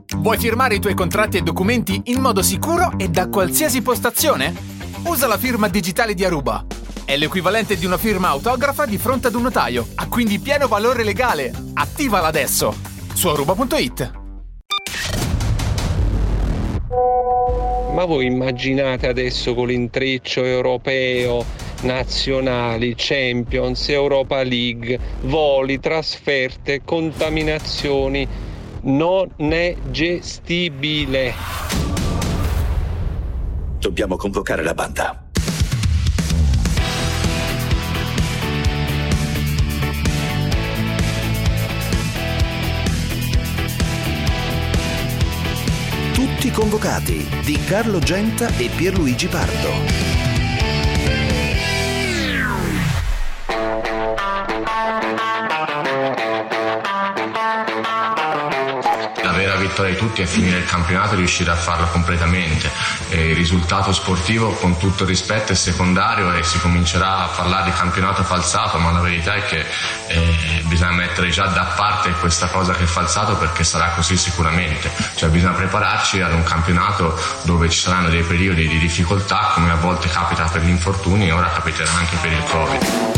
Vuoi firmare i tuoi contratti e documenti in modo sicuro e da qualsiasi postazione? Usa la firma digitale di Aruba. È l'equivalente di una firma autografa di fronte ad un notaio. Ha quindi pieno valore legale. Attivala adesso su aruba.it. Ma voi immaginate adesso con l'intreccio europeo, nazionali, Champions, Europa League, voli, trasferte, contaminazioni, non è gestibile. Dobbiamo convocare la banda. Tutti convocati di Carlo Genta e Pierluigi Pardo. La vera vittoria di tutti è finire il campionato e riuscire a farlo completamente. Il risultato sportivo, con tutto il rispetto, è secondario e si comincerà a parlare di campionato falsato, ma la verità è che bisogna mettere già da parte questa cosa che è falsato, perché sarà così sicuramente. Cioè bisogna prepararci ad un campionato dove ci saranno dei periodi di difficoltà, come a volte capita per gli infortuni e ora capiterà anche per il Covid.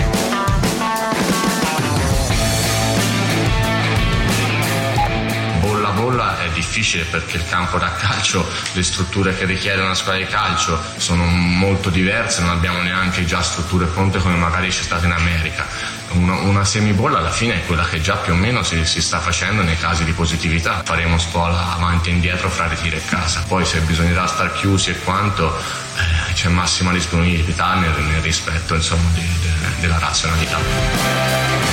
Bolla è difficile perché il campo da calcio, le strutture che richiede una squadra di calcio sono molto diverse, non abbiamo neanche già strutture pronte come magari c'è stata in America. Una semibolla alla fine è quella che già più o meno si sta facendo nei casi di positività. Faremo scuola avanti e indietro fra ritiro e casa, poi se bisognerà star chiusi e quanto c'è massima disponibilità nel rispetto insomma della razionalità.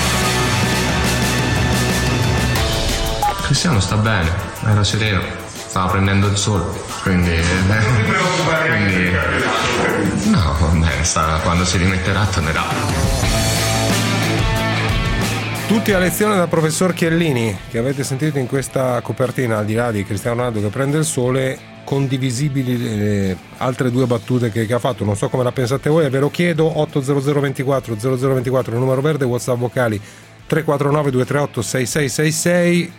Cristiano sta bene, era sereno, stava prendendo il sole, quindi no, vabbè, quando si rimetterà tornerà. Tutti a lezione dal professor Chiellini, che avete sentito in questa copertina, al di là di Cristiano Ronaldo che prende il sole, condivisibili le altre due battute che ha fatto. Non so come la pensate voi, ve lo chiedo. 800 24 0024 il numero verde, WhatsApp vocali 349 238 6666.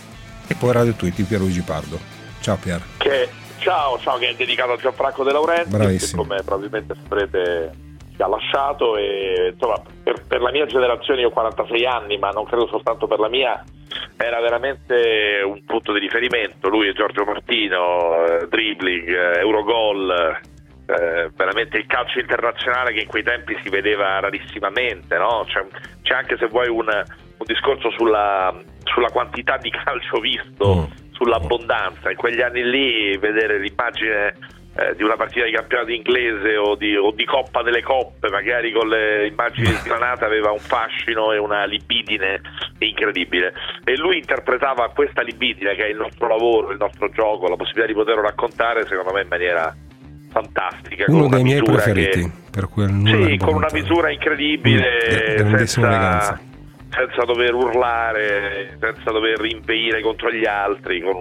E poi Radio Tweet di Pierluigi Pardo. Ciao Pier. Ciao, che è dedicato a Gianfranco De Laurentiis, che come probabilmente saprete ci ha lasciato, e insomma per la mia generazione, io ho 46 anni, ma non credo soltanto per la mia, era veramente un punto di riferimento. Lui e Giorgio Martino, dribbling, Eurogol, veramente il calcio internazionale che in quei tempi si vedeva rarissimamente, no? C'è anche, se vuoi, un discorso sulla quantità di calcio visto, sull'abbondanza. In quegli anni lì vedere l'immagine di una partita di campionato inglese o di Coppa delle Coppe, magari con le immagini sgranate, aveva un fascino e una libidine incredibile, e lui interpretava questa libidine, che è il nostro lavoro, il nostro gioco, la possibilità di poterlo raccontare, secondo me in maniera fantastica, uno dei miei preferiti, per quel con una misura incredibile, grandissima eleganza, senza dover urlare, senza dover inveire contro gli altri, con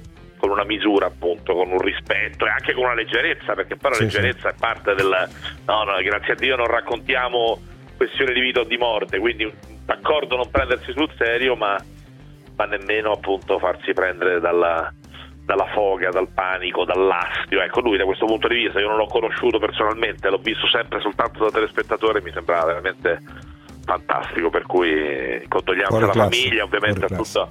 una misura, appunto, con un rispetto e anche con una leggerezza, perché poi la leggerezza è parte del no, grazie a Dio non raccontiamo questioni di vita o di morte, quindi d'accordo non prendersi sul serio, ma nemmeno appunto farsi prendere dalla foga, dal panico, dall'astio. Ecco, lui da questo punto di vista, io non l'ho conosciuto personalmente, l'ho visto sempre soltanto da telespettatore, mi sembrava veramente fantastico, per cui condoglianze alla famiglia, ovviamente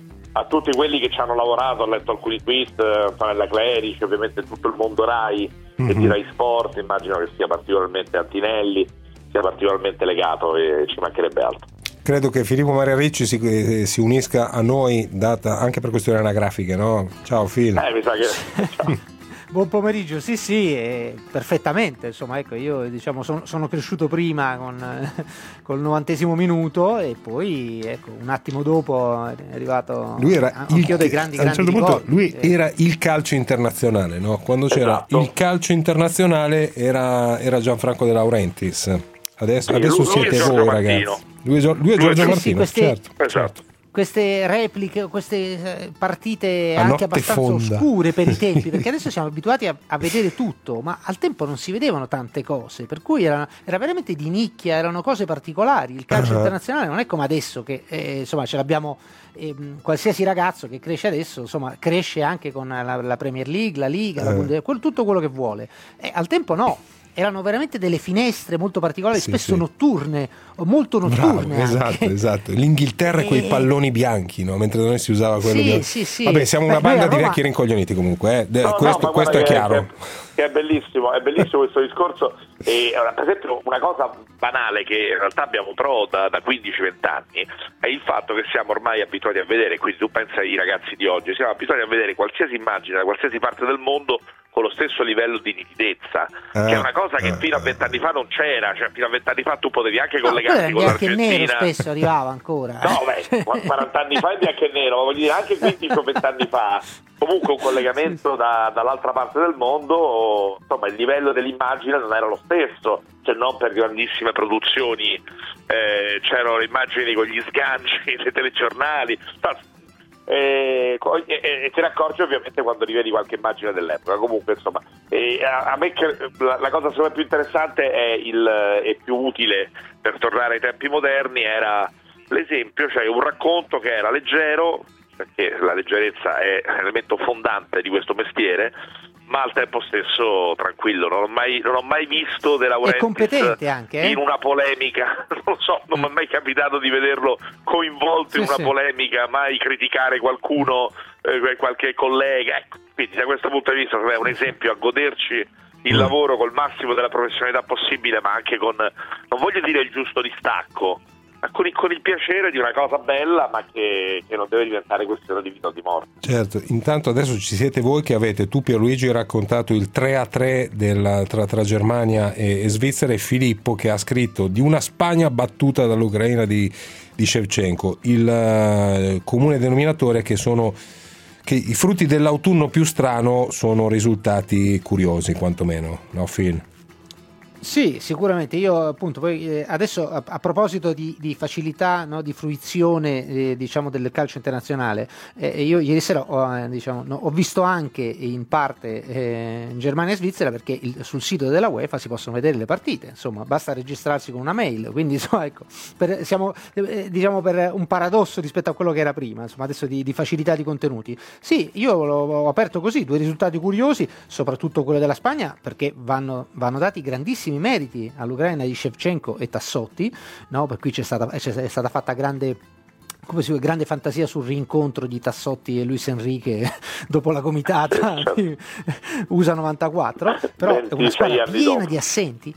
a tutti quelli che ci hanno lavorato. Ho letto alcuni tweet, Fanella Clerici, ovviamente tutto il mondo Rai e di Rai Sport, immagino che sia particolarmente Antinelli, sia particolarmente legato, e ci mancherebbe altro. Credo che Filippo Maria Ricci si unisca a noi, data anche per questioni anagrafiche, no? Ciao Phil. Mi sa che ciao. Buon pomeriggio, sì, perfettamente, insomma, ecco, io sono cresciuto prima col 90° minuto, e poi ecco, un attimo dopo è arrivato lui era anch'io dei grandi a un certo punto ricordi. Lui era il calcio internazionale, no? Quando c'era il calcio internazionale era Gianfranco De Laurentiis. Adesso siete voi, ragazzi. Lui è Giorgio Martino, certo. queste repliche, queste partite anche abbastanza oscure per i tempi, perché adesso siamo abituati a vedere tutto, ma al tempo non si vedevano tante cose, per cui era veramente di nicchia, erano cose particolari. Il calcio internazionale non è come adesso che insomma ce l'abbiamo, qualsiasi ragazzo che cresce adesso insomma cresce anche con la Premier League, la Liga, tutto quello che vuole. Al tempo no, erano veramente delle finestre molto particolari, spesso notturne o molto notturne. Bravo, esatto. L'Inghilterra e quei palloni bianchi, no? Mentre da noi si usava quello sì. Vabbè, siamo una banda di vecchi rincoglioniti comunque, questo è chiaro. Che è bellissimo questo discorso. E per esempio una cosa banale che in realtà abbiamo da 15-20 anni è il fatto che siamo ormai abituati a vedere, quindi tu pensa ai ragazzi di oggi, siamo abituati a vedere qualsiasi immagine da qualsiasi parte del mondo con lo stesso livello di nitidezza, che è una cosa che fino a 20 anni fa non c'era, cioè fino a 20 anni fa tu potevi anche collegarti con l'Argentina. Bianco e nero spesso arrivava ancora. No, 40 anni fa è bianco e nero, voglio dire anche 15 o 20 anni fa. Comunque un collegamento dall'altra parte del mondo, insomma il livello dell'immagine non era lo stesso, cioè non per grandissime produzioni, c'erano le immagini con gli sganci, nei telegiornali, e te ne accorgi ovviamente quando rivedi qualche immagine dell'epoca. Comunque insomma a me la cosa secondo me più interessante e più utile per tornare ai tempi moderni era l'esempio, cioè un racconto che era leggero, perché la leggerezza è un elemento fondante di questo mestiere, ma al tempo stesso tranquillo. Non ho mai visto De Laurentiis competente anche, in una polemica, non lo so, non mi è mai capitato di vederlo coinvolto in una polemica, mai criticare qualcuno, qualche collega, ecco. Quindi da questo punto di vista è un esempio a goderci il lavoro col massimo della professionalità possibile, ma anche con, non voglio dire il giusto distacco, ma con il piacere di una cosa bella, ma che non deve diventare questione di vita o di morte. Certo, intanto adesso ci siete voi che avete, tu Pierluigi raccontato il 3-3 tra Germania e Svizzera, e Filippo che ha scritto di una Spagna battuta dall'Ucraina di Shevchenko. Il comune denominatore che i frutti dell'autunno più strano sono risultati curiosi, quantomeno, no Phil? Sì, sicuramente. Io appunto poi adesso a proposito di facilità, no, di fruizione diciamo del calcio internazionale, io ieri sera ho visto anche in parte in Germania e Svizzera, perché sul sito della UEFA si possono vedere le partite, insomma basta registrarsi con una mail, quindi insomma, ecco, siamo diciamo per un paradosso rispetto a quello che era prima, insomma adesso di facilità di contenuti. Sì, io l'ho aperto così, 2 risultati curiosi, soprattutto quello della Spagna, perché vanno dati grandissimi meriti all'Ucraina di Shevchenko e Tassotti, no? Per cui è stata fatta grande fantasia sul rincontro di Tassotti e Luis Enrique dopo la comitata USA 94, però è una squadra piena di assenti,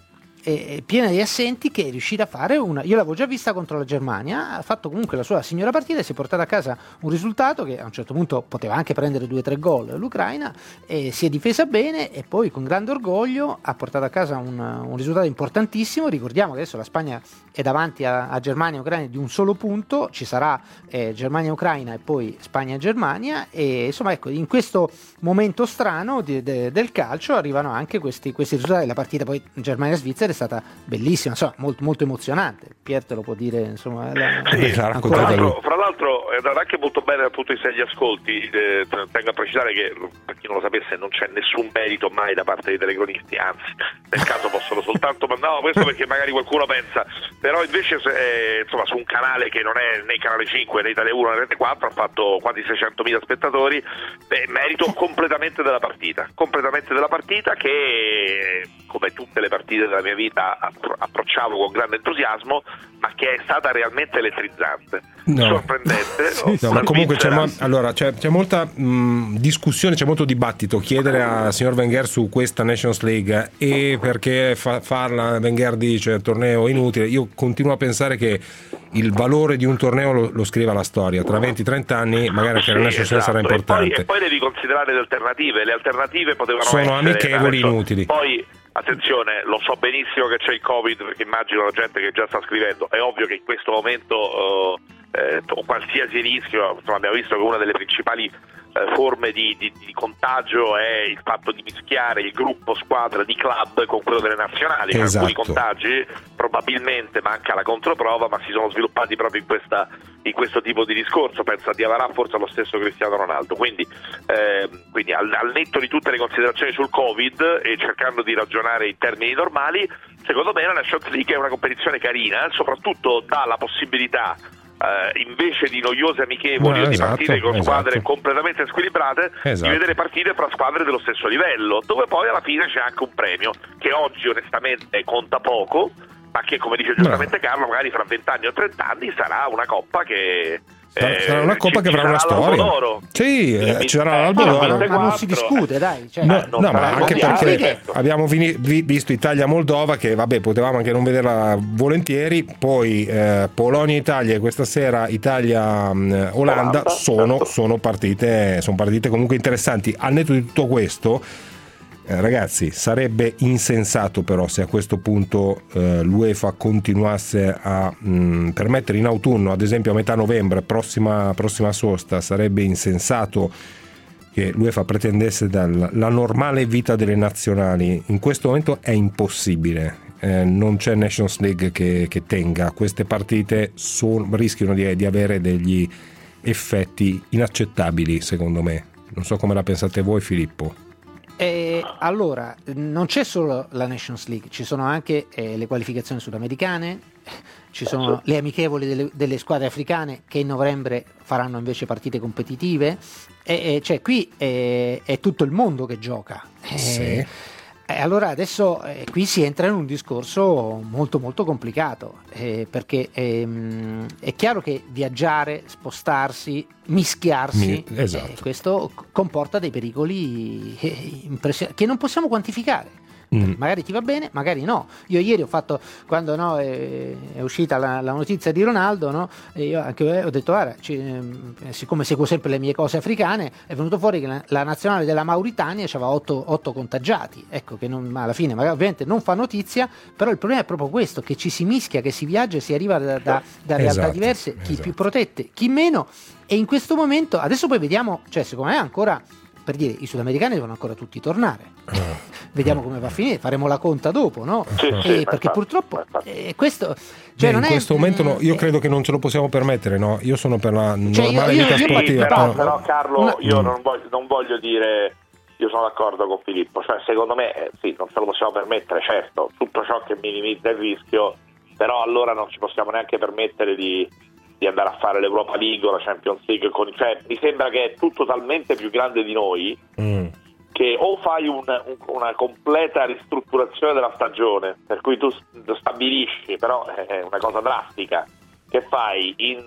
che è riuscita a fare io l'avevo già vista contro la Germania, ha fatto comunque la sua signora partita e si è portata a casa un risultato che a un certo punto poteva anche prendere 2-3 gol l'Ucraina, e si è difesa bene e poi con grande orgoglio ha portato a casa un risultato importantissimo. Ricordiamo che adesso la Spagna è davanti a Germania e Ucraina di un solo punto, ci sarà Germania-Ucraina e poi Spagna-Germania, e insomma ecco, in questo momento strano del calcio arrivano anche questi risultati. La partita poi Germania-Svizzera è stata bellissima, insomma molto, molto emozionante. Pier te lo può dire, insomma. Fra l'altro è andata anche molto bene dal punto di vista degli ascolti. Tengo a precisare che, per chi non lo sapesse, non c'è nessun merito mai da parte dei telecronisti, anzi nel caso possono soltanto questo perché magari qualcuno pensa, però invece insomma su un canale che non è né Canale 5 né Italia 1 né Rete 4 ha fatto quasi 600.000 spettatori, merito completamente della partita che, come tutte le partite della mia vita, approcciavo con grande entusiasmo, ma che è stata realmente elettrizzante, sorprendente. Ma comunque c'è molta discussione, c'è molto dibattito. Chiedere al signor Wenger su questa Nations League e perché farla, Wenger dice torneo inutile. Io continuo a pensare che il valore di un torneo lo scriva la storia. Tra 20-30 anni magari anche la Nations League sarà importante. E poi devi considerare le alternative potevano sono essere amichevoli, inutili. Poi attenzione, lo so benissimo che c'è il Covid, perché immagino la gente che già sta scrivendo. È ovvio che in questo momento qualsiasi rischio, insomma, abbiamo visto che una delle principali forme di contagio è il fatto di mischiare il gruppo squadra di club con quello delle nazionali. Esatto. Alcuni contagi probabilmente manca la controprova, ma si sono sviluppati proprio in questo tipo di discorso. Penso a Diavara, forse allo stesso Cristiano Ronaldo. Quindi al netto di tutte le considerazioni sul Covid e cercando di ragionare in termini normali, secondo me la Nations League è una competizione carina, soprattutto dà la possibilità, invece di noiose amichevoli o di partite con squadre completamente squilibrate, di vedere partite fra squadre dello stesso livello, dove poi alla fine c'è anche un premio che oggi onestamente conta poco, ma che, come dice giustamente Carlo, magari fra 20 anni o 30 anni sarà una coppa che sarà una coppa che avrà una storia. Sì, ci sarà l'Albo d'Oro. Ma non si discute, dai. Cioè, ma anche perché abbiamo visto Italia-Moldova, che vabbè, potevamo anche non vederla volentieri. Poi Polonia-Italia e questa sera Italia-Olanda sono partite comunque interessanti. Al netto di tutto questo, ragazzi, sarebbe insensato però se a questo punto l'UEFA continuasse a permettere in autunno, ad esempio a metà novembre, prossima sosta, sarebbe insensato che l'UEFA pretendesse la normale vita delle nazionali. In questo momento è impossibile, non c'è Nations League che tenga. Queste partite rischiano di avere degli effetti inaccettabili, secondo me. Non so come la pensate voi, Filippo. Allora, non c'è solo la Nations League, ci sono anche le qualificazioni sudamericane, ci sono le amichevoli delle squadre africane che in novembre faranno invece partite competitive, cioè qui è tutto il mondo che gioca. Sì. Allora adesso qui si entra in un discorso molto molto complicato, perché è chiaro che viaggiare, spostarsi, mischiarsi, questo comporta dei pericoli che non possiamo quantificare. Magari ti va bene, magari no. Io ieri ho fatto, quando è uscita la notizia di Ronaldo, no? Io anche ho detto, guarda, siccome seguo sempre le mie cose africane, è venuto fuori che la nazionale della Mauritania aveva 8 contagiati. Ecco, che alla fine magari ovviamente non fa notizia, però il problema è proprio questo, che ci si mischia, che si viaggia e si arriva da realtà diverse, chi più protette, chi meno. E in questo momento, adesso poi vediamo, cioè secondo me ancora, per dire, i sudamericani devono ancora tutti tornare. Vediamo come va a finire, faremo la conta dopo, no? Perché purtroppo questo, cioè non in questo momento no, io credo che non ce lo possiamo permettere, no? Io sono per la normale vita sportiva. Però Carlo, io non voglio dire, io sono d'accordo con Filippo, cioè secondo me sì, non ce lo possiamo permettere, certo, tutto ciò che minimizza il rischio, però allora non ci possiamo neanche permettere di andare a fare l'Europa League o la Champions League, cioè mi sembra che è tutto talmente più grande di noi che o fai una completa ristrutturazione della stagione, per cui tu stabilisci, però è una cosa drastica, che fai in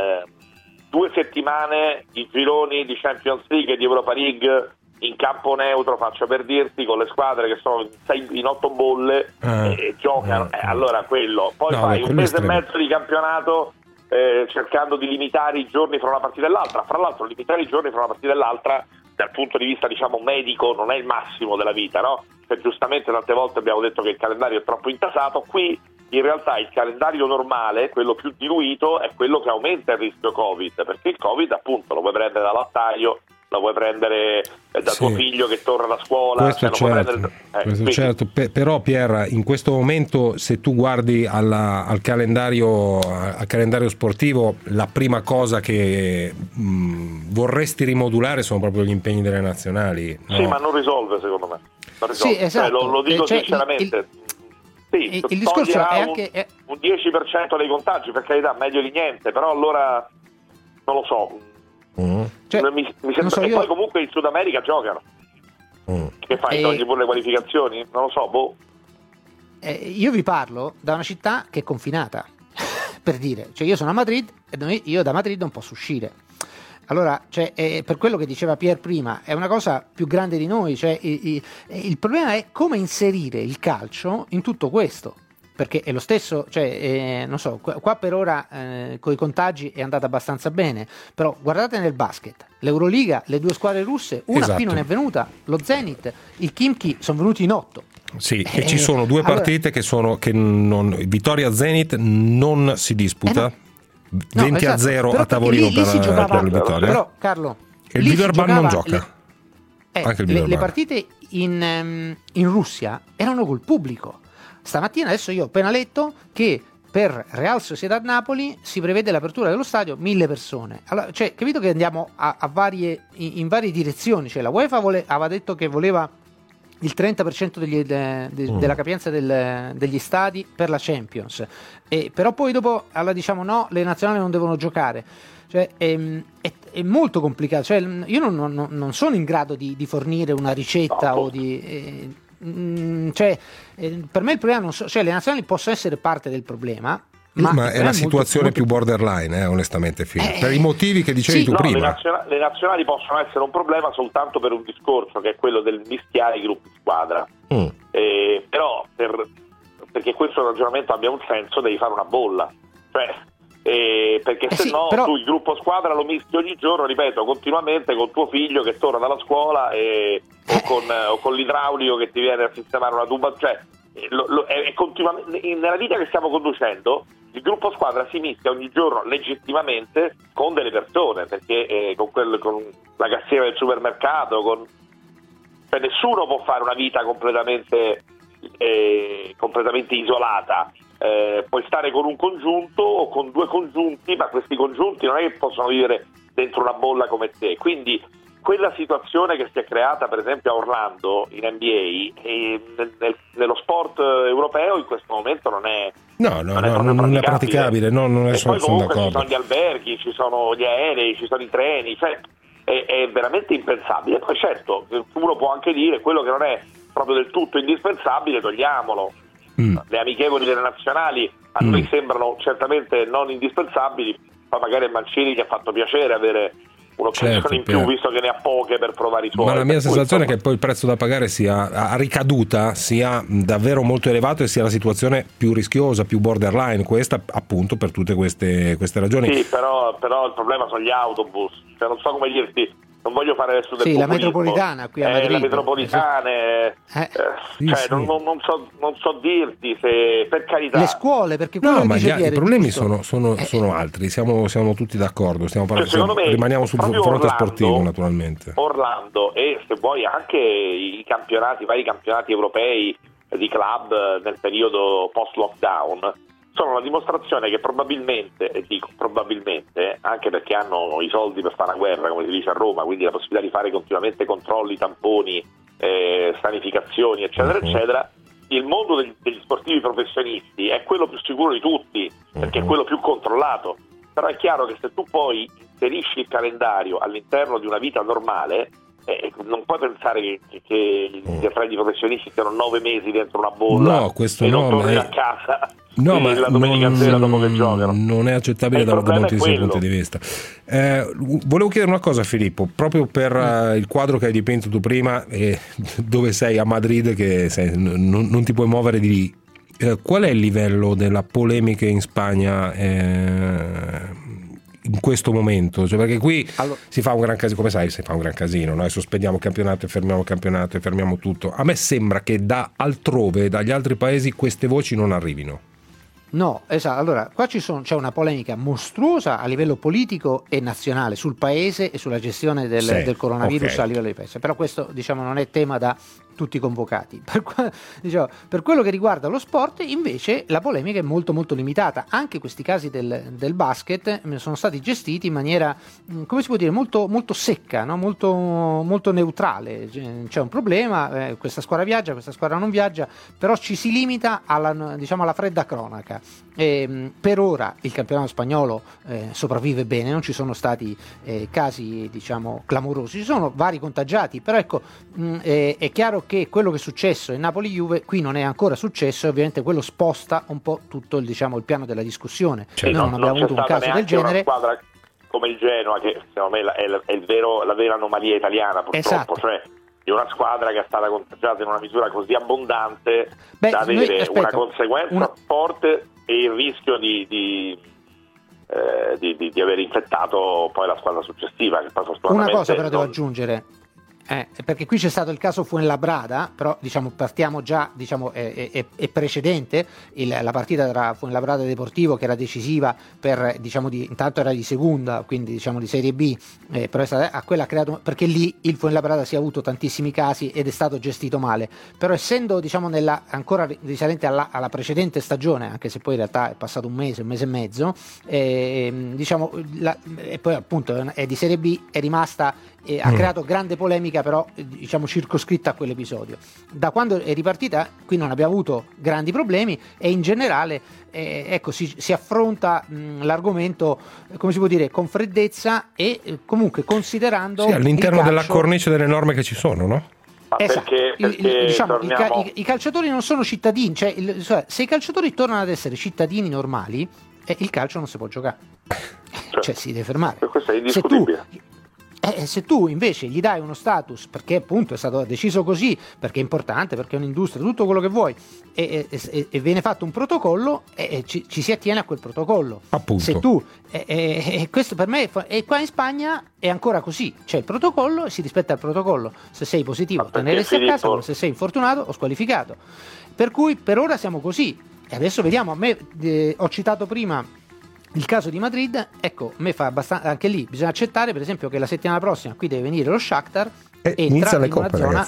2 settimane i gironi di Champions League e di Europa League in campo neutro, faccio per dirti, con le squadre che sono in 8 bolle e giocano, allora quello, poi fai un mese e mezzo di campionato cercando di limitare i giorni fra una partita e l'altra. Fra l'altro limitare i giorni fra una partita e l'altra dal punto di vista medico non è il massimo della vita, no? Cioè, giustamente tante volte abbiamo detto che il calendario è troppo intasato. Qui in realtà il calendario normale, quello più diluito, è quello che aumenta il rischio Covid, perché il Covid appunto lo puoi prendere da lattaio, lo puoi prendere da tuo figlio che torna da scuola. Questo certo. Però Pier, in questo momento, se tu guardi al calendario sportivo, la prima cosa che vorresti rimodulare sono proprio gli impegni delle nazionali, no? Sì, ma non risolve, secondo me. Non risolve. Sì, esatto. Lo dico sinceramente. Il discorso è anche un 10% dei contagi, per carità, meglio di niente, però allora non lo so. Cioè, mi sembra che poi comunque in Sud America giocano. Che fai? Togli pure le qualificazioni? Non lo so, io vi parlo da una città che è confinata, per dire, cioè io sono a Madrid e io da Madrid non posso uscire. Allora, cioè, per quello che diceva Pier prima, è una cosa più grande di noi, cioè, il problema è come inserire il calcio in tutto questo, perché è lo stesso, cioè, non so, qua per ora con i contagi è andata abbastanza bene, però guardate nel basket, l'Euroliga, le 2 squadre russe, una qui non è venuta, lo Zenit, il Khimki sono venuti in 8. Sì, e ci sono 2 partite che non, Vittoria Zenit non si disputa. 20-0 a tavolino per la vittoria. Però Carlo, E il Villeurbanne non gioca? Anche le partite in Russia erano col pubblico. Stamattina adesso io ho appena letto che per Real Sociedad Napoli si prevede l'apertura dello stadio 1000 persone. Allora, cioè, capito che andiamo in varie direzioni. Cioè, la UEFA aveva detto che voleva il 30% della capienza degli stadi per la Champions, però poi dopo diciamo no, le nazionali non devono giocare. Cioè, è molto complicato. Cioè, io non sono in grado di fornire una ricetta o di per me il problema cioè le nazionali possono essere parte del problema, ma è la situazione molto più borderline, onestamente, per i motivi che dicevi tu prima. Le nazionali possono essere un problema soltanto per un discorso che è quello del mischiare i gruppi squadra. Però perché questo ragionamento abbia un senso devi fare una bolla, perché se no tu il gruppo squadra lo mischi ogni giorno, ripeto, continuamente con tuo figlio che torna dalla scuola o con l'idraulico che ti viene a sistemare una tuba, è continuamente nella vita che stiamo conducendo. Il gruppo squadra si mischia ogni giorno legittimamente con delle persone, perché con la cassiera del supermercato, nessuno può fare una vita completamente isolata. Puoi stare con un congiunto o con due congiunti, ma questi congiunti non è che possono vivere dentro una bolla come te. Quindi quella situazione che si è creata per esempio a Orlando in NBA nello sport europeo in questo momento non è praticabile. Non è, e poi comunque ci sono gli alberghi, ci sono gli aerei, ci sono i treni, è veramente impensabile. Poi certo uno può anche dire quello che non è proprio del tutto indispensabile togliamolo. Le amichevoli delle nazionali a noi sembrano certamente non indispensabili, ma magari a Mancini gli ha fatto piacere avere un'occasione in più, visto che ne ha poche per provare i suoi. Ma la mia sensazione è che poi il prezzo da pagare sia a ricaduta sia davvero molto elevato e sia la situazione più rischiosa, più borderline, questa appunto per tutte queste ragioni. Sì, però il problema sono gli autobus, non so come dirti. Non voglio fare adesso del populismo. La metropolitana qui a Madrid. La metropolitana, non so dirti se per carità. Le scuole, perché ma i problemi sono altri, siamo tutti d'accordo, stiamo parlando, rimaniamo sul fronte sportivo naturalmente. Orlando e se vuoi anche i vari campionati europei di club nel periodo post-lockdown sono la dimostrazione che probabilmente, e dico probabilmente, anche perché hanno i soldi per fare una guerra, come si dice a Roma, quindi la possibilità di fare continuamente controlli, tamponi, sanificazioni, eccetera, eccetera, il mondo degli sportivi professionisti è quello più sicuro di tutti, perché è quello più controllato. Però è chiaro che se tu poi inserisci il calendario all'interno di una vita normale, non puoi pensare che gli atleti professionisti siano 9 mesi dentro una bolla e non torni a casa la domenica sera dopo che giocano. Non è accettabile da moltissimi punti di vista. Volevo chiedere una cosa a Filippo, proprio per il quadro che hai dipinto tu prima, dove sei a Madrid, che non ti puoi muovere di lì. Qual è il livello della polemica in Spagna in questo momento? Perché qui si fa un gran casino, come sai, si fa un gran casino, noi sospendiamo il campionato e fermiamo tutto. A me sembra che da altrove, dagli altri paesi, queste voci non arrivino. No, esatto. Allora, qua c'è una polemica mostruosa a livello politico e nazionale sul paese e sulla gestione del coronavirus a livello di paese. Però questo, non è tema da tutti convocati. Per quello che riguarda lo sport, invece, la polemica è molto molto limitata. Anche questi casi del basket sono stati gestiti in maniera, come si può dire, molto, molto secca, no? molto, molto neutrale. C'è un problema, questa squadra viaggia, questa squadra non viaggia, però ci si limita alla fredda cronaca. Per ora il campionato spagnolo sopravvive bene, non ci sono stati casi clamorosi, ci sono vari contagiati, però ecco, è chiaro che quello che è successo in Napoli-Juve qui non è ancora successo, e ovviamente quello sposta un po' tutto il piano della discussione. Noi non abbiamo avuto un caso del genere. Una squadra come il Genoa, che secondo me è la vera anomalia italiana, purtroppo, esatto. Cioè di una squadra che è stata contagiata in una misura così abbondante da avere una conseguenza forte e il rischio di aver infettato poi la squadra successiva, che poi una cosa però devo aggiungere, Perché qui c'è stato il caso Fuenlabrada, però diciamo partiamo già, diciamo è precedente la partita tra Fuenlabrada e Deportivo, che era decisiva per, diciamo, intanto era di segunda, quindi diciamo di Serie B, però a quella ha creato, perché lì il Fuenlabrada si è avuto tantissimi casi ed è stato gestito male, però essendo, diciamo, ancora risalente alla precedente stagione, anche se poi in realtà è passato un mese e mezzo, diciamo e poi appunto è di Serie B, è rimasta, ha creato grande polemica, però diciamo circoscritta a quell'episodio. Da quando è ripartita qui non abbiamo avuto grandi problemi, e in generale ecco, si affronta l'argomento, come si può dire, con freddezza e comunque considerando all'interno della cornice delle norme che ci sono, no? Esatto. Perché diciamo, i calciatori non sono cittadini, cioè se i calciatori tornano ad essere cittadini normali, il calcio non si può giocare, cioè si deve fermare. Questo è indiscutibile. Se tu invece gli dai uno status, perché appunto è stato deciso così, perché è importante, perché è un'industria, tutto quello che vuoi, e viene fatto un protocollo, ci si attiene a quel protocollo. Appunto. Se tu, questo per me, e qua in Spagna è ancora così, c'è il protocollo e si rispetta il protocollo. Se sei positivo te ne resti a casa, se sei infortunato o squalificato. Per cui per ora siamo così, e adesso vediamo. A me ho citato prima il caso di Madrid, ecco, a me fa abbastanza, anche lì bisogna accettare per esempio che la settimana prossima qui deve venire lo Shakhtar e inizia le in una coppe, zona,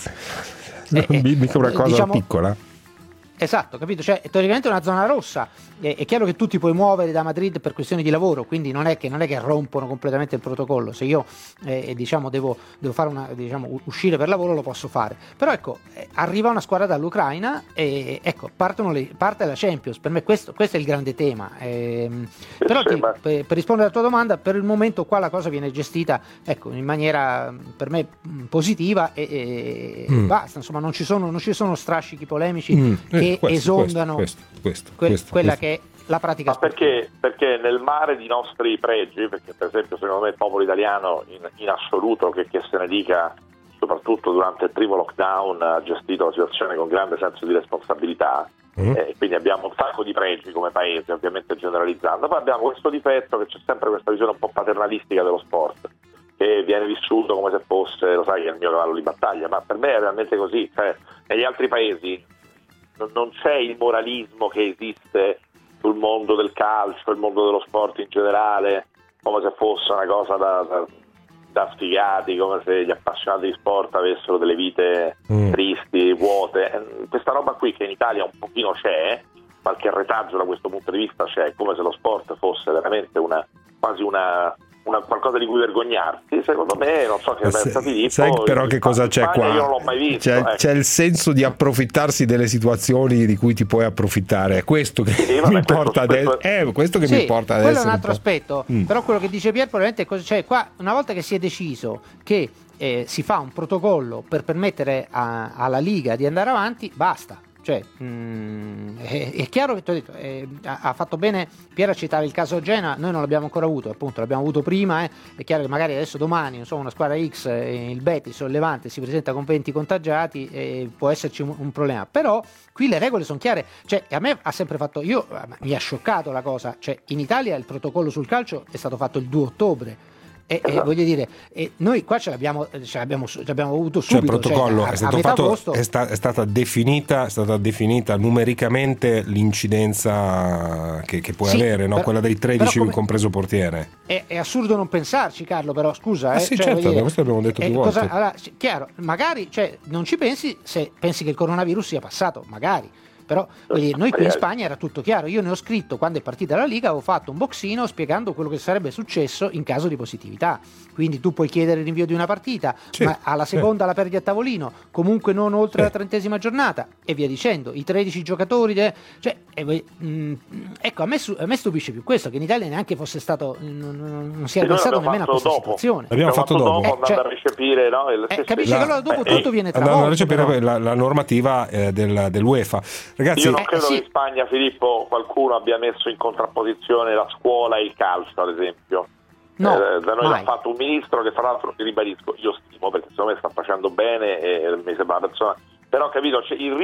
mica una cosa diciamo, piccola. Esatto, capito? Cioè, teoricamente è una zona rossa. È chiaro che tu ti puoi muovere da Madrid per questioni di lavoro, quindi non è che rompono completamente il protocollo. Se io diciamo devo fare uscire per lavoro, lo posso fare. Però ecco, arriva una squadra dall'Ucraina e ecco, parte la Champions. Per me questo è il grande tema. Però per rispondere alla tua domanda, per il momento qua la cosa viene gestita, ecco, in maniera per me positiva e basta. Insomma, non ci sono strascichi polemici che esondano quella che è la pratica. Ma perché nel mare di nostri pregi, perché per esempio secondo me il popolo italiano in assoluto, che se ne dica, soprattutto durante il primo lockdown, ha gestito la situazione con grande senso di responsabilità, quindi abbiamo un sacco di pregi come paese, ovviamente generalizzando. Poi abbiamo questo difetto che c'è sempre questa visione un po' paternalistica dello sport, che viene vissuto come se fosse, lo sai, che è il mio cavallo di battaglia, ma per me è realmente così. Cioè, negli altri paesi non c'è il moralismo che esiste sul mondo del calcio, il mondo dello sport in generale, come se fosse una cosa da sfigati, come se gli appassionati di sport avessero delle vite tristi, vuote. Questa roba qui che in Italia un pochino c'è, qualche retaggio da questo punto di vista c'è, come se lo sport fosse veramente quasi qualcosa di cui vergognarsi. Secondo me, non so che pensa Filippo, sai però che cosa c'è qua? Io non l'ho mai visto, c'è il senso di approfittarsi delle situazioni di cui ti puoi approfittare. È questo che mi porta adesso. Questo che mi porta adesso. Quello è un altro aspetto. Però quello che dice Pier probabilmente è cioè qua, una volta che si è deciso che si fa un protocollo per permettere alla Liga di andare avanti, basta. Cioè, è chiaro che tu hai detto, ha fatto bene Pier a citare il caso Genoa. Noi non l'abbiamo ancora avuto, appunto, l'abbiamo avuto prima. È chiaro che magari adesso domani, insomma, una squadra X, il Betis o il Levante si presenta con 20 contagiati e può esserci un problema. Però qui le regole sono chiare. Cioè, a me ha sempre fatto, mi ha scioccato la cosa. Cioè, in Italia il protocollo sul calcio è stato fatto il 2 ottobre. Voglio dire, noi qua ce l'abbiamo avuto subito. Cioè, il protocollo è stato fatto, agosto. è stata definita numericamente l'incidenza che puoi avere, no? Quella dei 13, compreso portiere. È assurdo non pensarci, Carlo, però scusa. Sì, certo, questo l'abbiamo detto più volte. Allora, chiaro, magari, cioè, non ci pensi se pensi che il coronavirus sia passato, magari. Però noi qui in Spagna era tutto chiaro. Io ne ho scritto quando è partita la Liga, avevo fatto un boxino spiegando quello che sarebbe successo in caso di positività. Quindi tu puoi chiedere il rinvio di una partita, ma alla seconda la perdi a tavolino, comunque non oltre la 30ª giornata e via dicendo. I 13 giocatori ecco, a me stupisce più questo, che in Italia neanche fosse stato, non si è pensato nemmeno a questa situazione. L'abbiamo fatto dopo andando a recepire, no? Capisci che allora dopo tutto viene travolto. Andando a recepire la normativa dell'UEFA. Ragazzi, io non credo che in Spagna, Filippo, qualcuno abbia messo in contrapposizione la scuola e il calcio, ad esempio. No, da noi l'ha fatto un ministro che, tra l'altro, ti ribadisco, io stimo, perché secondo me sta facendo bene e mi sembra una persona, però, capito, c'è il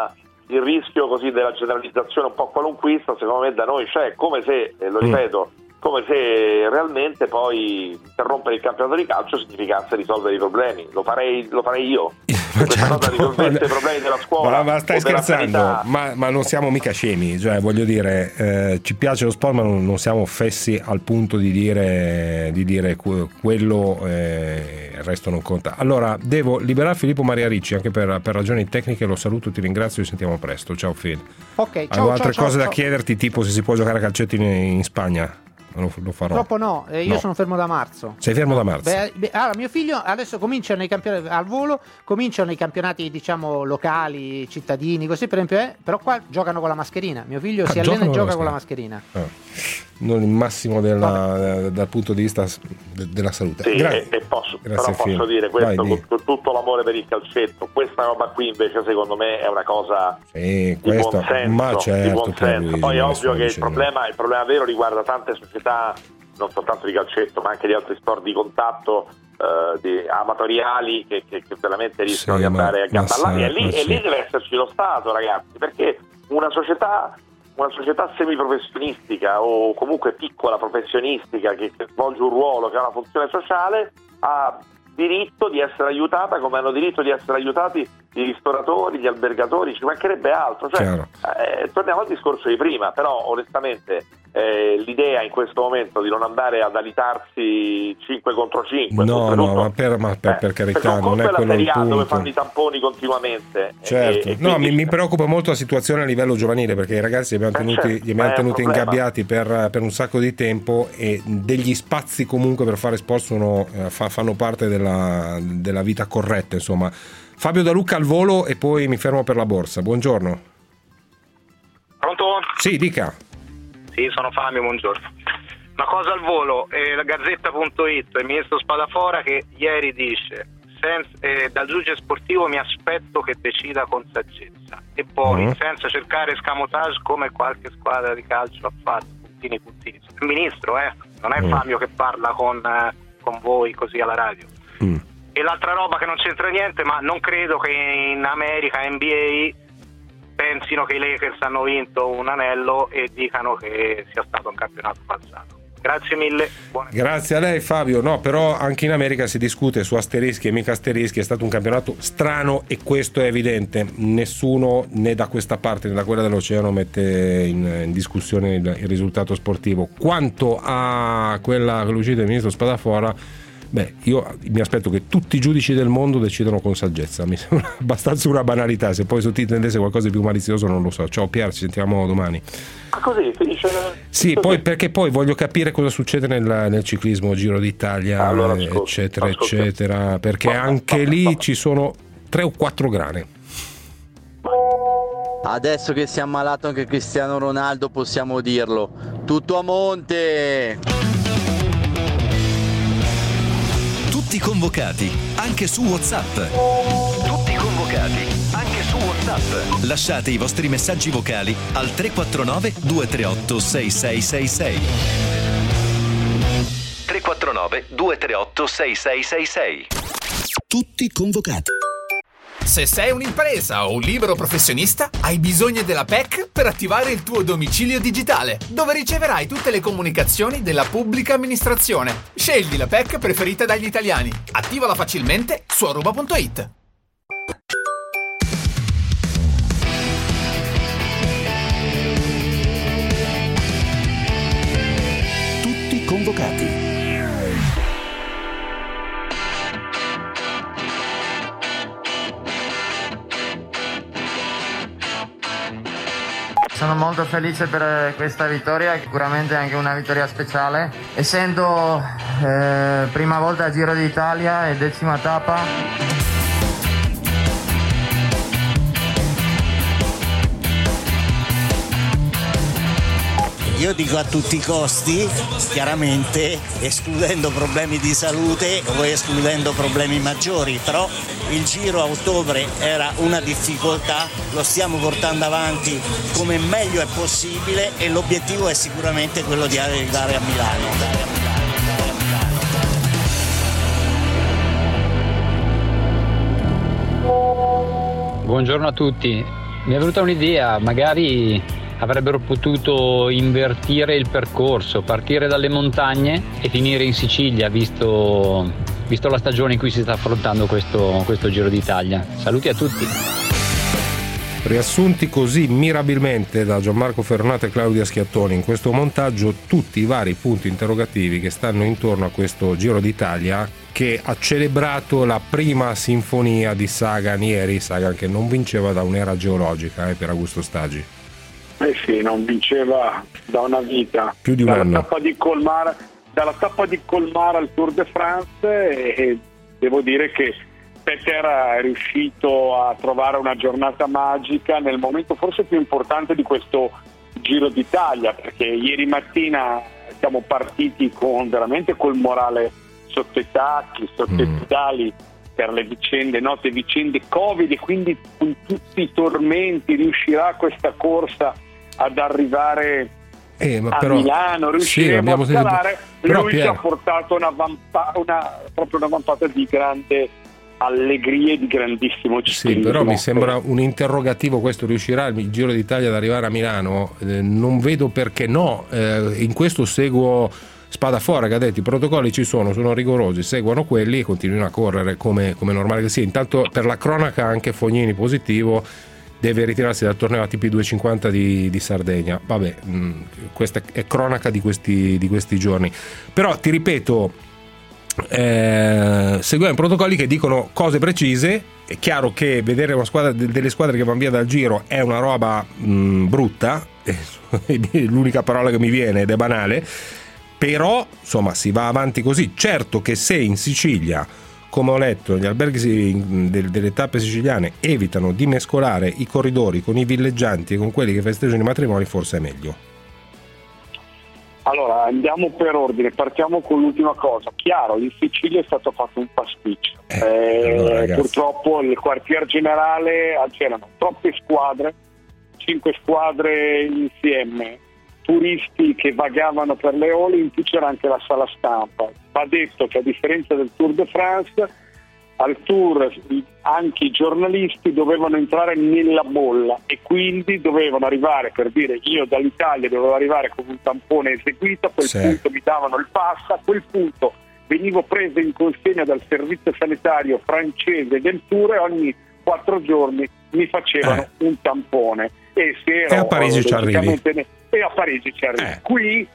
rischio così della generalizzazione un po' qualunquista, secondo me da noi c'è, come se, lo ripeto, come se realmente poi interrompere il campionato di calcio significasse risolvere i problemi. Lo farei io. Questa cosa risolvesse i problemi della scuola. Ma stai scherzando? Ma non siamo mica scemi, cioè voglio dire, ci piace lo sport, ma non siamo fessi al punto di dire quello, il resto non conta. Allora, devo liberare Filippo Maria Ricci anche per ragioni tecniche, lo saluto, ti ringrazio, ci sentiamo presto. Ciao Phil. Ok, ciao. Avevo altre cose da chiederti, tipo se si può giocare a calcetto in Spagna. Lo farò. Purtroppo no, io sono fermo da marzo. Sei fermo da marzo? Allora, mio figlio adesso cominciano i campionati al volo, cominciano i campionati diciamo locali, cittadini, così per esempio, però qua giocano con la mascherina. Mio figlio si allena e gioca con la mascherina. Non il massimo dal punto di vista della salute. Sì, posso dire questo con tutto l'amore per il calcetto. Questa roba qui invece secondo me è una cosa di buon senso, ma certo, di buon senso. Poi è ovvio che il problema vero riguarda tante società, non soltanto di calcetto ma anche di altri sport di contatto, amatoriali che veramente rischiano di andare a gamba all'aria, e lì deve esserci lo Stato, ragazzi, perché una società semiprofessionistica o comunque piccola professionistica che svolge un ruolo, che ha una funzione sociale, ha diritto di essere aiutata come hanno diritto di essere aiutati i ristoratori, gli albergatori, ci mancherebbe altro. Torniamo al discorso di prima, però onestamente l'idea in questo momento di non andare ad alitarsi 5 contro 5 per carità, non è quello il punto, dove fanno i tamponi continuamente. Certo, mi preoccupa molto la situazione a livello giovanile, perché i ragazzi li abbiamo tenuti ingabbiati per un sacco di tempo, e degli spazi comunque per fare sport fanno parte della vita corretta, insomma. Fabio Da Lucca al volo e poi mi fermo per la borsa. Buongiorno. Pronto? Sì, dica. Sì, sono Fabio, buongiorno. Una cosa al volo, la Gazzetta.it, il ministro Spadafora che ieri dice dal giudice sportivo mi aspetto che decida con saggezza, e poi senza cercare escamotage come qualche squadra di calcio ha fatto, puntini. Il ministro, non è Fabio che parla con voi così alla radio. E l'altra roba che non c'entra niente, ma non credo che in America NBA pensino che i Lakers hanno vinto un anello e dicano che sia stato un campionato falsato. Grazie mille. Grazie a lei Fabio. No, però anche in America si discute su asterischi e mica asterischi, è stato un campionato strano e questo è evidente. Nessuno né da questa parte né da quella dell'oceano mette in discussione il risultato sportivo. Quanto a quella che l'uscita del ministro Spadafora, io mi aspetto che tutti i giudici del mondo decidano con saggezza, mi sembra abbastanza una banalità. Se poi sottintendesse qualcosa di più malizioso non lo so. Ciao Pier, ci sentiamo domani. Così finisce? Sì, poi perché poi voglio capire cosa succede nel ciclismo Giro d'Italia, eccetera, perché anche lì ci sono 3 o 4 grane. Adesso che si è ammalato anche Cristiano Ronaldo possiamo dirlo, tutto a monte. Tutti convocati, anche su WhatsApp. Tutti convocati, anche su WhatsApp. Lasciate i vostri messaggi vocali al 349 238 6666. 349 238 6666. Tutti convocati. Se sei un'impresa o un libero professionista, hai bisogno della PEC per attivare il tuo domicilio digitale, dove riceverai tutte le comunicazioni della pubblica amministrazione. Scegli la PEC preferita dagli italiani. Attivala facilmente su aruba.it. Tutti convocati. Sono molto felice per questa vittoria, sicuramente anche una vittoria speciale, essendo prima volta a Giro d'Italia e 10ª tappa. Io dico a tutti i costi, chiaramente escludendo problemi di salute o escludendo problemi maggiori, però il Giro a ottobre era una difficoltà, lo stiamo portando avanti come meglio è possibile e l'obiettivo è sicuramente quello di arrivare a Milano. Buongiorno a tutti, mi è venuta un'idea, magari avrebbero potuto invertire il percorso, partire dalle montagne e finire in Sicilia, visto la stagione in cui si sta affrontando questo Giro d'Italia. Saluti a tutti. Riassunti così mirabilmente da Gianmarco Ferronato e Claudia Schiattoni in questo montaggio tutti i vari punti interrogativi che stanno intorno a questo Giro d'Italia, che ha celebrato la prima sinfonia di Sagan ieri, Sagan che non vinceva da un'era geologica per Augusto Staggi. Sì, non vinceva da una vita, più di un anno. Dalla tappa di Colmar al Tour de France, e devo dire che Peter è riuscito a trovare una giornata magica nel momento forse più importante di questo Giro d'Italia, perché ieri mattina siamo partiti veramente col morale sotto i tacchi, sotto i pedali per le vicende Covid, e quindi con tutti i tormenti riuscirà questa corsa ad arrivare a Milano, riusciremo a scalare. Lui ci ha portato una vampata di grande allegria e di grandissimo ciclismo. Sì, però mi sembra un interrogativo questo: riuscirà il Giro d'Italia ad arrivare a Milano? Non vedo perché no. In questo seguo Spadafora, che ha detto i protocolli ci sono rigorosi, seguono quelli e continuino a correre come normale che sia. Intanto per la cronaca anche Fognini positivo, deve ritirarsi dal torneo ATP 250 di Sardegna. Vabbè, questa è cronaca di questi giorni. Però ti ripeto, seguiamo i protocolli che dicono cose precise. È chiaro che vedere delle squadre che vanno via dal Giro è una roba brutta, l'unica parola che mi viene, ed è banale, però insomma si va avanti così. Certo che se in Sicilia, come ho letto, gli alberghi delle tappe siciliane evitano di mescolare i corridori con i villeggianti e con quelli che festeggiano i matrimoni, forse è meglio. Allora, andiamo per ordine, partiamo con l'ultima cosa. Chiaro, in Sicilia è stato fatto un pasticcio. Purtroppo il quartier generale c'erano troppe squadre, 5 squadre insieme, turisti che vagavano per le All, in più c'era anche la sala stampa. Va detto che a differenza del Tour de France, al Tour anche i giornalisti dovevano entrare nella bolla e quindi dovevano arrivare, per dire, io dall'Italia dovevo arrivare con un tampone eseguito, a quel punto mi davano il pass, a quel punto venivo preso in consegna dal servizio sanitario francese del Tour e ogni 4 giorni mi facevano un tampone, e se ero, a Parigi ci arrivi. Qui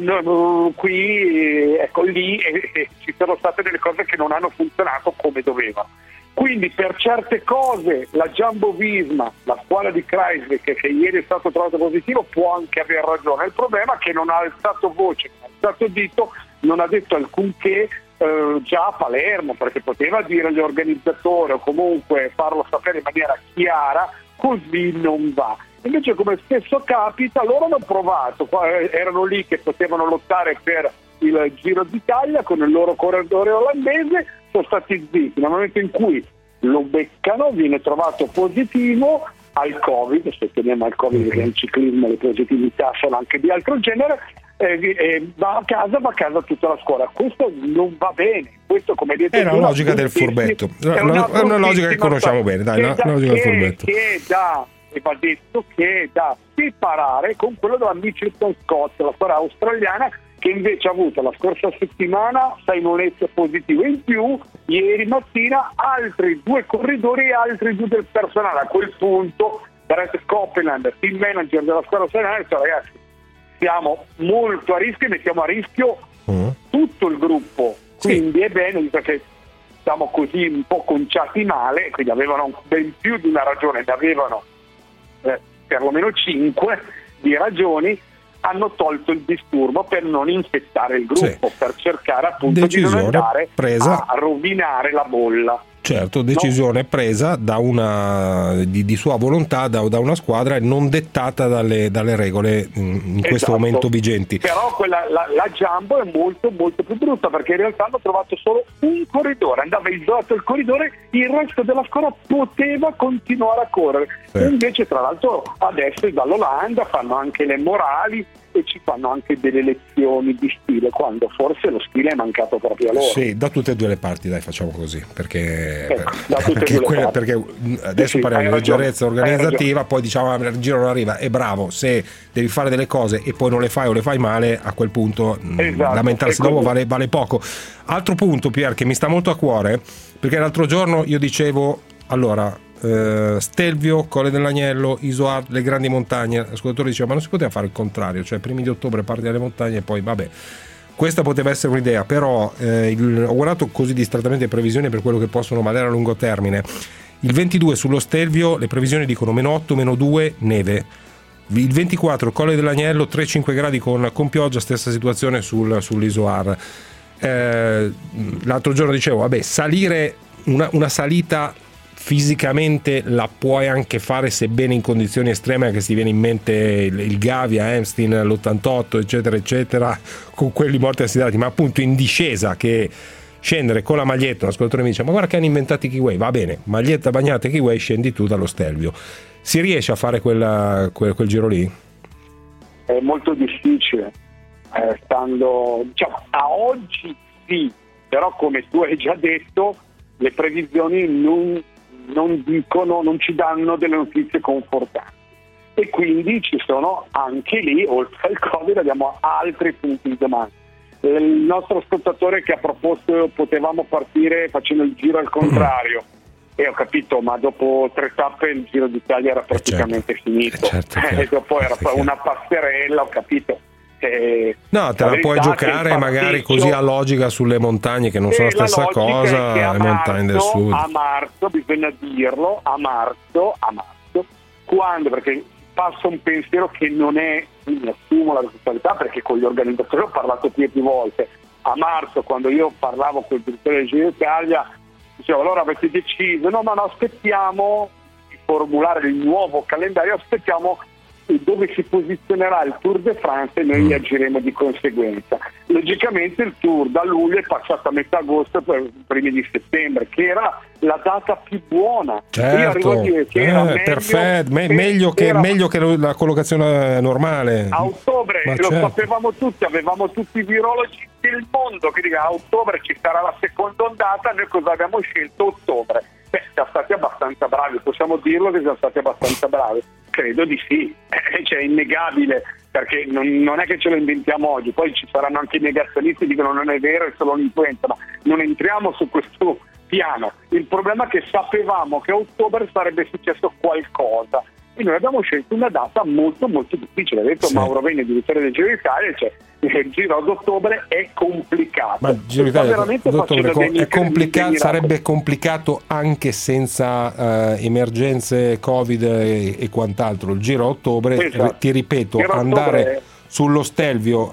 ecco, lì ci sono state delle cose che non hanno funzionato come dovevano. Quindi per certe cose la Jumbo-Visma, la squadra di Kreisbeck, che ieri è stato trovato positivo, può anche aver ragione. Il problema è che non ha alzato voce, non ha alzato dito, non ha detto alcunché già a Palermo, perché poteva dire agli organizzatori o comunque farlo sapere in maniera chiara, così non va. Invece, come spesso capita, loro hanno provato, erano lì che potevano lottare per il Giro d'Italia con il loro corridore olandese, sono stati zitti. Nel momento in cui lo beccano, viene trovato positivo al Covid, se teniamo al Covid perché nel ciclismo le positività sono anche di altro genere, va a casa tutta la scuola. Questo non va bene. Questo, come detto, è una logica del furbetto, è una logica che conosciamo bene, dai, una logica del furbetto. E va detto che è da separare con quello della Mitchelton Scott, la squadra australiana, che invece ha avuto la scorsa settimana salmonezza positiva. In più, ieri mattina altri 2 corridori e altri 2 del personale. A quel punto Brett Copeland, team manager della squadra australiana, ha detto: ragazzi, siamo molto a rischio e mettiamo a rischio tutto il gruppo. Quindi è bene, visto che siamo così un po' conciati male, quindi avevano ben più di una ragione, ne avevano perlomeno 5 di ragioni, hanno tolto il disturbo per non infettare il gruppo, per cercare appunto di non andare a rovinare la bolla. Certo, decisione presa da di sua volontà da una squadra e non dettata dalle regole in questo momento vigenti. Però la Jumbo è molto molto più brutta, perché in realtà hanno trovato solo un corridore, andava isolato il corridore, il resto della squadra poteva continuare a correre. E invece, tra l'altro, adesso dall'Olanda fanno anche le morali e ci fanno anche delle lezioni di stile, quando forse lo stile è mancato proprio a loro. Sì, da tutte e due le parti, dai, facciamo così, perché adesso sì, parliamo di leggerezza organizzativa, ragione. poi diciamo il giro non arriva, è bravo, se devi fare delle cose e poi non le fai o le fai male, a quel punto lamentarsi dopo vale poco. Altro punto, Pier, che mi sta molto a cuore, perché l'altro giorno io dicevo, allora, Stelvio, Colle dell'Agnello, Isoard, le grandi montagne, l'ascoltatore diceva ma non si poteva fare il contrario, cioè primi di ottobre parti dalle montagne e poi vabbè, questa poteva essere un'idea, però ho guardato così distrattamente le previsioni per quello che possono valere a lungo termine. Il 22 sullo Stelvio le previsioni dicono -8, -2, neve. Il 24 Colle dell'Agnello 3-5 gradi con pioggia, stessa situazione sull'Isoard. L'altro giorno dicevo vabbè, salire una salita fisicamente la puoi anche fare, sebbene in condizioni estreme, anche se ti viene in mente il Gavia, Amstin, l'88 eccetera eccetera, con quelli morti assidati, ma appunto in discesa, che scendere con la maglietta, un ascoltatore mi dice ma guarda che hanno inventato i Kiway, va bene, maglietta bagnata e Kiway, scendi tu dallo Stelvio. Si riesce a fare quel giro lì? È molto difficile, stando, diciamo, a oggi sì, però come tu hai già detto le previsioni non ci danno delle notizie confortanti, e quindi ci sono anche lì, oltre al Covid, abbiamo altri punti di domanda. Il nostro ascoltatore che ha proposto potevamo partire facendo il giro al contrario, e ho capito, ma dopo 3 tappe il Giro d'Italia era praticamente finito, dopo era una passerella, ho capito. No, te la puoi giocare magari così a logica sulle montagne che non sono la stessa cosa, le montagne del sud. A marzo, bisogna dirlo, a marzo, quando, perché passa un pensiero che non è, quindi assumo la responsabilità perché con gli organizzatori ho parlato più volte, a marzo quando io parlavo con il direttore del Giro d'Italia dicevo allora avete deciso, no aspettiamo di formulare il nuovo calendario, aspettiamo dove si posizionerà il Tour de France e noi agiremo di conseguenza. Logicamente il Tour da luglio è passato a metà agosto per primi di settembre, che era la data più buona. Certo, io arrivo a dire che era meglio che la collocazione normale. A ottobre sapevamo tutti, avevamo tutti i virologi del mondo che a ottobre ci sarà la seconda ondata, noi cosa abbiamo scelto? Ottobre. Siamo stati abbastanza bravi, possiamo dirlo che siamo stati abbastanza bravi? Credo di sì, cioè è innegabile, perché non è che ce lo inventiamo oggi, poi ci saranno anche i negazionisti che dicono non è vero, è solo un'influenza, ma non entriamo su questo piano. Il problema è che sapevamo che a ottobre sarebbe successo qualcosa e noi abbiamo scelto una data molto molto difficile. Ha detto Mauro Veni, direttore del Giro d'Italia, cioè il Giro d'ottobre è complicato. Ma il Giro d'Italia è complicato, sarebbe complicato anche senza emergenze Covid e quant'altro. Il Giro a ottobre, ti ripeto, andare sullo Stelvio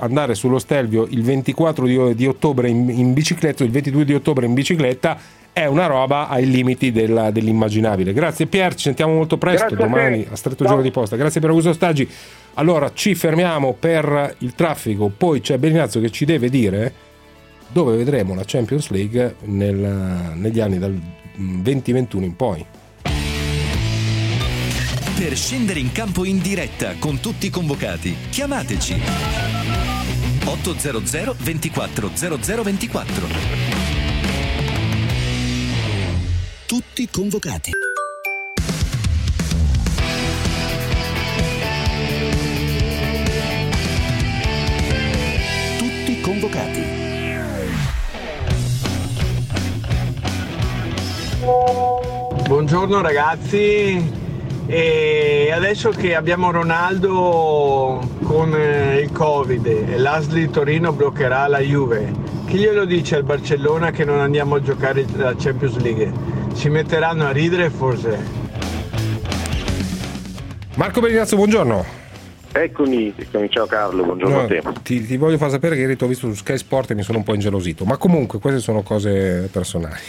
il 24 di ottobre in bicicletta, il 22 di ottobre in bicicletta è una roba ai limiti dell'immaginabile. Grazie Pier, ci sentiamo molto presto. Grazie domani a Stretto Giro di Posta. Grazie per Augusto Staggi. Allora ci fermiamo per il traffico, poi c'è Berinazzo che ci deve dire dove vedremo la Champions League negli anni dal 2021 in poi. Per scendere in campo in diretta con tutti i convocati, chiamateci 800 24 0024. Tutti convocati. Tutti convocati. Buongiorno ragazzi, e adesso che abbiamo Ronaldo con il Covid e l'AS di Torino bloccherà la Juve, chi glielo dice al Barcellona che non andiamo a giocare la Champions League? Si metteranno a ridere forse. Marco Berinazzo, buongiorno. Eccomi, ciao Carlo, buongiorno a te. Ti voglio far sapere che ieri ti ho visto su Sky Sport e mi sono un po' ingelosito, ma comunque queste sono cose personali.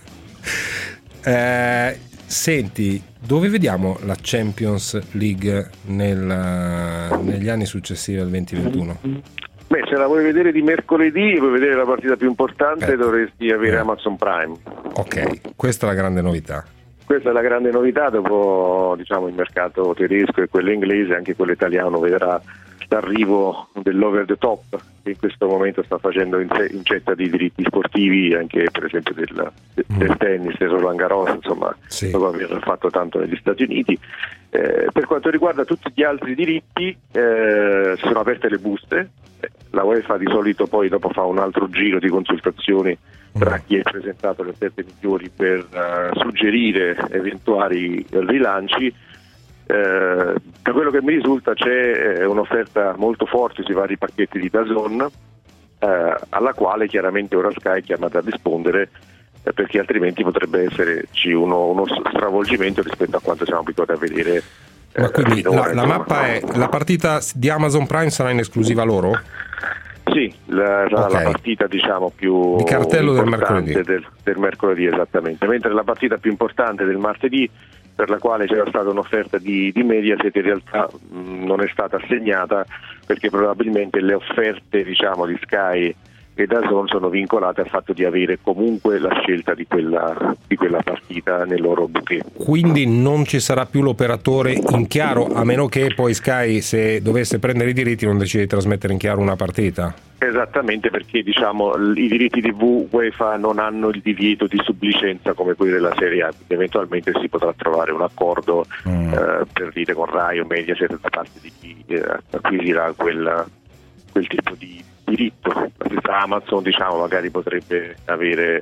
Senti, dove vediamo la Champions League negli anni successivi al 2021? Beh, se la vuoi vedere di mercoledì e vuoi vedere la partita più importante dovresti avere Amazon Prime. Ok, questa è la grande novità. Questa è la grande novità, dopo il mercato tedesco e quello inglese, anche quello italiano vedrà quest'arrivo dell'over the top che in questo momento sta facendo incetta di diritti sportivi, anche per esempio del tennis, del Roland Garros, insomma, dopo aver fatto tanto negli Stati Uniti. Per quanto riguarda tutti gli altri diritti, si sono aperte le buste. La UEFA di solito poi dopo fa un altro giro di consultazioni tra chi ha presentato le offerte migliori per suggerire eventuali rilanci. Da quello che mi risulta c'è un'offerta molto forte sui vari pacchetti di DAZN, alla quale chiaramente ora Sky è chiamata a rispondere, perché altrimenti potrebbe esserci uno stravolgimento rispetto a quanto siamo abituati a vedere. Ma quindi la mappa è la partita di Amazon Prime sarà in esclusiva loro? Sì, la partita diciamo più di cartello del mercoledì. Del mercoledì, esattamente, mentre la partita più importante del martedì, per la quale c'era stata un'offerta di Mediaset, in realtà non è stata assegnata, perché probabilmente le offerte diciamo di Sky e DAZN sono vincolate al fatto di avere comunque la scelta di quella partita nel loro bouquet. Quindi non ci sarà più l'operatore in chiaro, a meno che poi Sky, se dovesse prendere i diritti, non decide di trasmettere in chiaro una partita. Esattamente, perché diciamo i diritti TV UEFA non hanno il divieto di sublicenza come quelli della Serie A, quindi eventualmente si potrà trovare un accordo per dire con Rai o Mediaset da parte di chi acquisirà quel tipo di diritto. La stessa Amazon diciamo magari potrebbe avere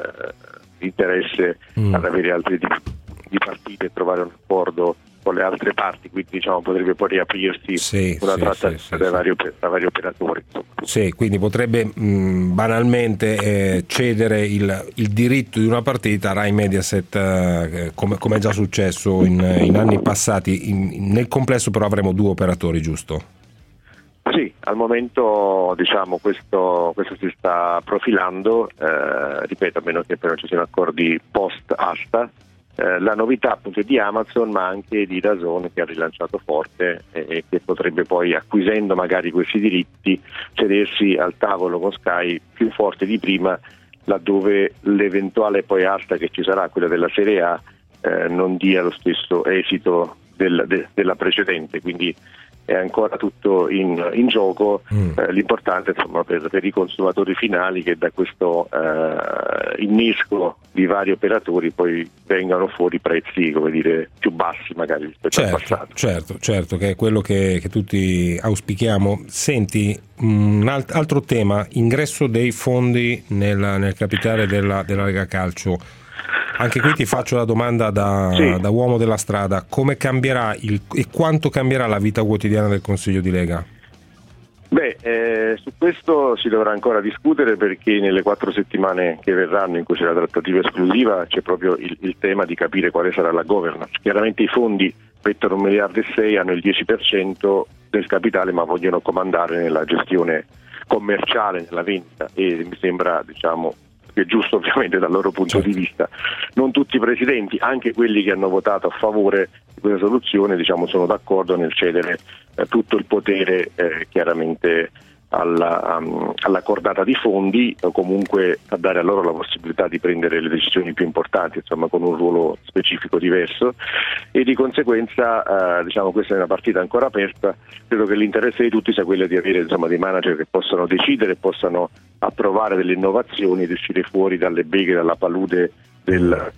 interesse ad avere altri di partite e trovare un accordo con le altre parti, quindi diciamo potrebbe poi riaprirsi una trattativa da vari operatori. Sì, quindi potrebbe banalmente cedere il diritto di una partita a Rai Mediaset, come è già successo in anni passati. Nel complesso però avremo 2 operatori, giusto? Sì, al momento diciamo questo si sta profilando, ripeto, a meno che non ci siano accordi post-asta. La novità appunto è di Amazon, ma anche di DAZN, che ha rilanciato forte e che potrebbe poi, acquisendo magari questi diritti, sedersi al tavolo con Sky più forte di prima, laddove l'eventuale poi asta che ci sarà, quella della Serie A, non dia lo stesso esito della precedente, quindi è ancora tutto in gioco. L'importante insomma per i consumatori finali che da questo innesco di vari operatori poi vengano fuori prezzi, come dire, più bassi magari rispetto al passato. Certo, che è quello che tutti auspichiamo. Senti, un altro tema, ingresso dei fondi nel capitale della Lega Calcio. Anche qui ti faccio la domanda da uomo della strada: come cambierà e quanto cambierà la vita quotidiana del Consiglio di Lega? Su questo si dovrà ancora discutere, perché nelle 4 settimane che verranno, in cui c'è la trattativa esclusiva, c'è proprio il tema di capire quale sarà la governance. Chiaramente i fondi mettono 1,6 miliardi, hanno il 10% del capitale, ma vogliono comandare nella gestione commerciale, nella vendita, e mi sembra diciamo che è giusto ovviamente dal loro punto di vista. Non tutti i presidenti, anche quelli che hanno votato a favore di questa soluzione, diciamo, sono d'accordo nel cedere tutto il potere chiaramente alla cordata di fondi, o comunque a dare a loro la possibilità di prendere le decisioni più importanti, insomma con un ruolo specifico diverso, e di conseguenza diciamo questa è una partita ancora aperta. Credo che l'interesse di tutti sia quello di avere insomma dei manager che possano decidere, possano approvare delle innovazioni ed uscire fuori dalle beghe, dalla palude del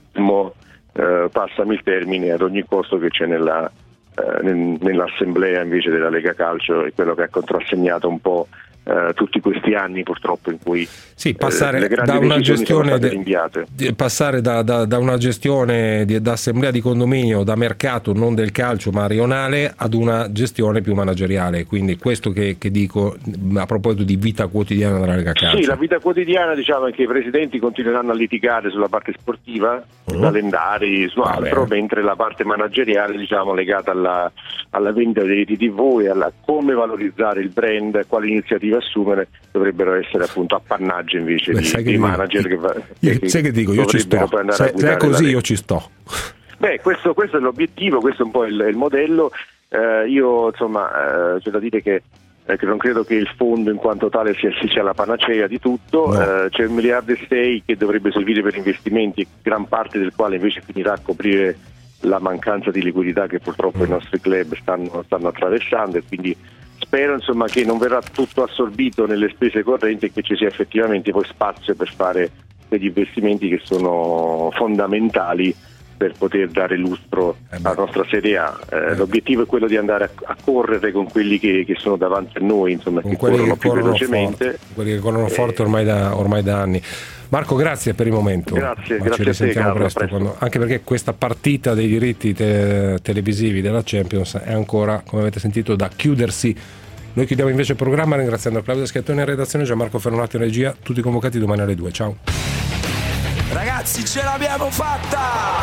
passami il termine ad ogni costo che c'è nell'assemblea invece della Lega Calcio, e quello che ha contrassegnato un po' tutti questi anni purtroppo in cui passare le grandi da una gestione rinviate. Passare da una gestione da assemblea di condominio, da mercato non del calcio ma rionale, ad una gestione più manageriale. Quindi questo che dico a proposito di vita quotidiana della Lega Calcio. Sì, la vita quotidiana, diciamo è che i presidenti continueranno a litigare sulla parte sportiva, calendari, su altro, mentre la parte manageriale, diciamo, legata alla vendita dei diritti TV e alla come valorizzare il brand, quali iniziative assumere, dovrebbero essere appunto appannaggio invece di manager sai che dico, io ci sto, se è così io ci sto. Questo è l'obiettivo, questo è un po' il modello. Io insomma c'è da dire che non credo che il fondo in quanto tale sia la panacea di tutto. C'è 1,6 miliardi che dovrebbe servire per investimenti, gran parte del quale invece finirà a coprire la mancanza di liquidità che purtroppo i nostri club stanno attraversando, e quindi spero insomma che non verrà tutto assorbito nelle spese correnti e che ci sia effettivamente poi spazio per fare degli investimenti che sono fondamentali per poter dare lustro alla nostra Serie A. L'obiettivo è quello di andare a correre con quelli che sono davanti a noi, insomma, con che quelli corrono che più corrono velocemente. Forte, quelli che corrono forte ormai da anni. Marco, grazie per il momento. Grazie ci risentiamo a te, presto. Anche perché questa partita dei diritti televisivi della Champions è ancora, come avete sentito, da chiudersi. Noi chiudiamo invece il programma ringraziando Claudia Schiattoni in redazione, Gianmarco Ferronati in regia, tutti convocati domani alle 2. Ciao. Ragazzi, ce l'abbiamo fatta!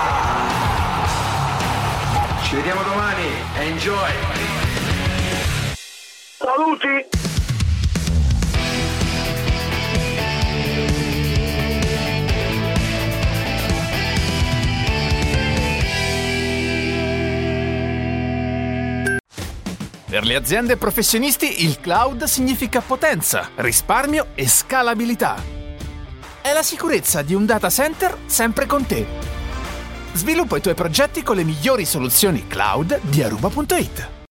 Ci vediamo domani. Enjoy! Saluti! Per le aziende e professionisti il cloud significa potenza, risparmio e scalabilità. È la sicurezza di un data center sempre con te. Sviluppa i tuoi progetti con le migliori soluzioni cloud di Aruba.it.